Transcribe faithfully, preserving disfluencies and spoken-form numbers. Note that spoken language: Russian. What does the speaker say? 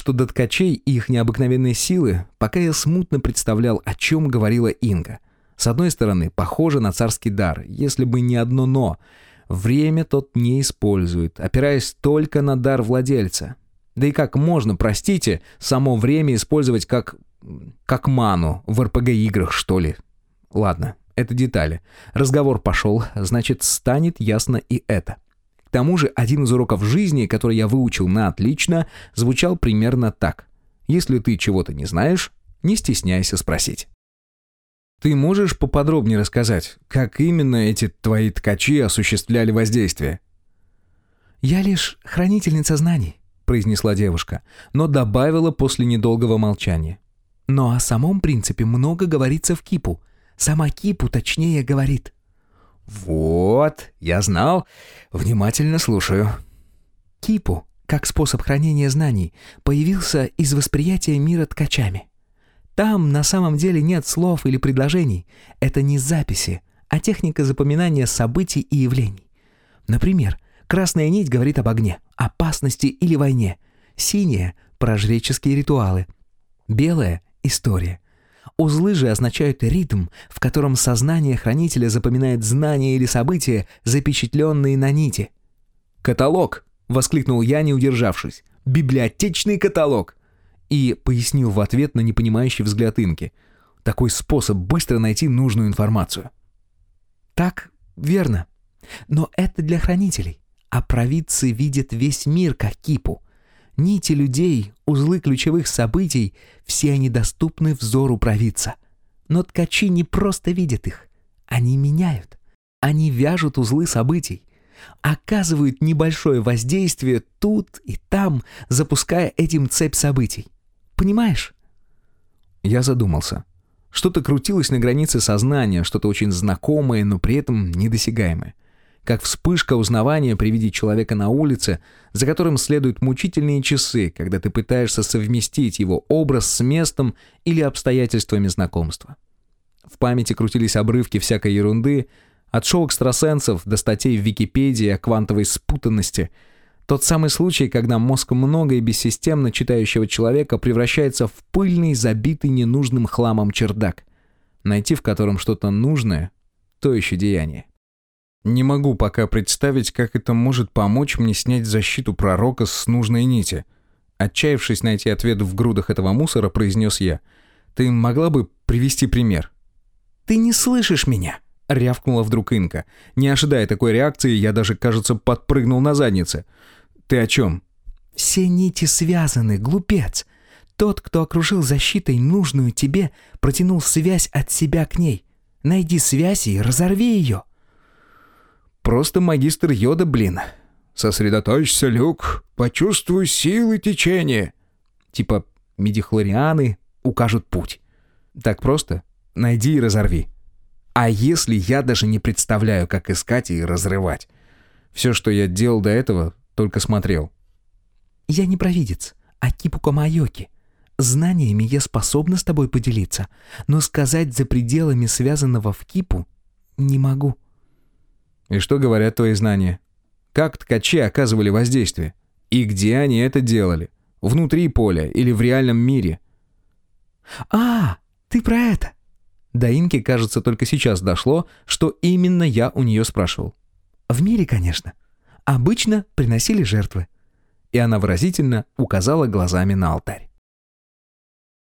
что до ткачей и их необыкновенной силы, пока я смутно представлял, о чем говорила Инга. С одной стороны, похоже на царский дар, если бы не одно «но». Время тот не использует, опираясь только на дар владельца. Да и как можно, простите, само время использовать как... как ману в эр пэ гэ-играх, что ли? Ладно, это детали. Разговор пошел, значит, станет ясно и это. К тому же, один из уроков жизни, который я выучил на отлично, звучал примерно так. Если ты чего-то не знаешь, не стесняйся спросить. Ты можешь поподробнее рассказать, как именно эти твои ткачи осуществляли воздействие? «Я лишь хранительница знаний», — произнесла девушка, но добавила после недолгого молчания. «Но о самом принципе много говорится в Кипу. Сама Кипу точнее говорит». «Вот, я знал. Внимательно слушаю». Кипу, как способ хранения знаний, появился из восприятия мира ткачами. Там на самом деле нет слов или предложений. Это не записи, а техника запоминания событий и явлений. Например, красная нить говорит об огне, опасности или войне. Синяя – про жреческие ритуалы. Белая – история. Узлы же означают ритм, в котором сознание хранителя запоминает знания или события, запечатленные на нити. «Каталог!» — воскликнул я, не удержавшись. «Библиотечный каталог!» И пояснил в ответ на непонимающий взгляд Инки. Такой способ быстро найти нужную информацию. Так, верно. Но это для хранителей. А провидцы видят весь мир как кипу. Нити людей, узлы ключевых событий, все они доступны взору провидца. Но ткачи не просто видят их. Они меняют. Они вяжут узлы событий. Оказывают небольшое воздействие тут и там, запуская этим цепь событий. Понимаешь? Я задумался. Что-то крутилось на границе сознания, что-то очень знакомое, но при этом недосягаемое. Как вспышка узнавания при виде человека на улице, за которым следуют мучительные часы, когда ты пытаешься совместить его образ с местом или обстоятельствами знакомства. В памяти крутились обрывки всякой ерунды, от шоу экстрасенсов до статей в Википедии о квантовой спутанности. Тот самый случай, когда мозг много и бессистемно читающего человека превращается в пыльный, забитый ненужным хламом чердак, найти в котором что-то нужное — то еще деяние. Не могу пока представить, как это может помочь мне снять защиту пророка с нужной нити. Отчаявшись найти ответ в грудах этого мусора, произнес я. Ты могла бы привести пример? «Ты не слышишь меня?» — рявкнула вдруг Инка. Не ожидая такой реакции, я даже, кажется, подпрыгнул на заднице. «Ты о чем?» «Все нити связаны, глупец. Тот, кто окружил защитой нужную тебе, протянул связь от себя к ней. Найди связь и разорви ее». «Просто магистр Йода, блин. Сосредоточься, Люк, почувствуй силы течения». Типа мидихлорианы укажут путь. Так просто? Найди и разорви. А если я даже не представляю, как искать и разрывать? Все, что я делал до этого, только смотрел. «Я не провидец, а кипу-камайоки. Знаниями я способна с тобой поделиться, но сказать за пределами связанного в кипу не могу». «И что говорят твои знания? Как ткачи оказывали воздействие? И где они это делали? Внутри поля или в реальном мире?» «А, ты про это?» До Инки, кажется, только сейчас дошло, что именно я у нее спрашивал. «В мире, конечно. Обычно приносили жертвы». И она выразительно указала глазами на алтарь.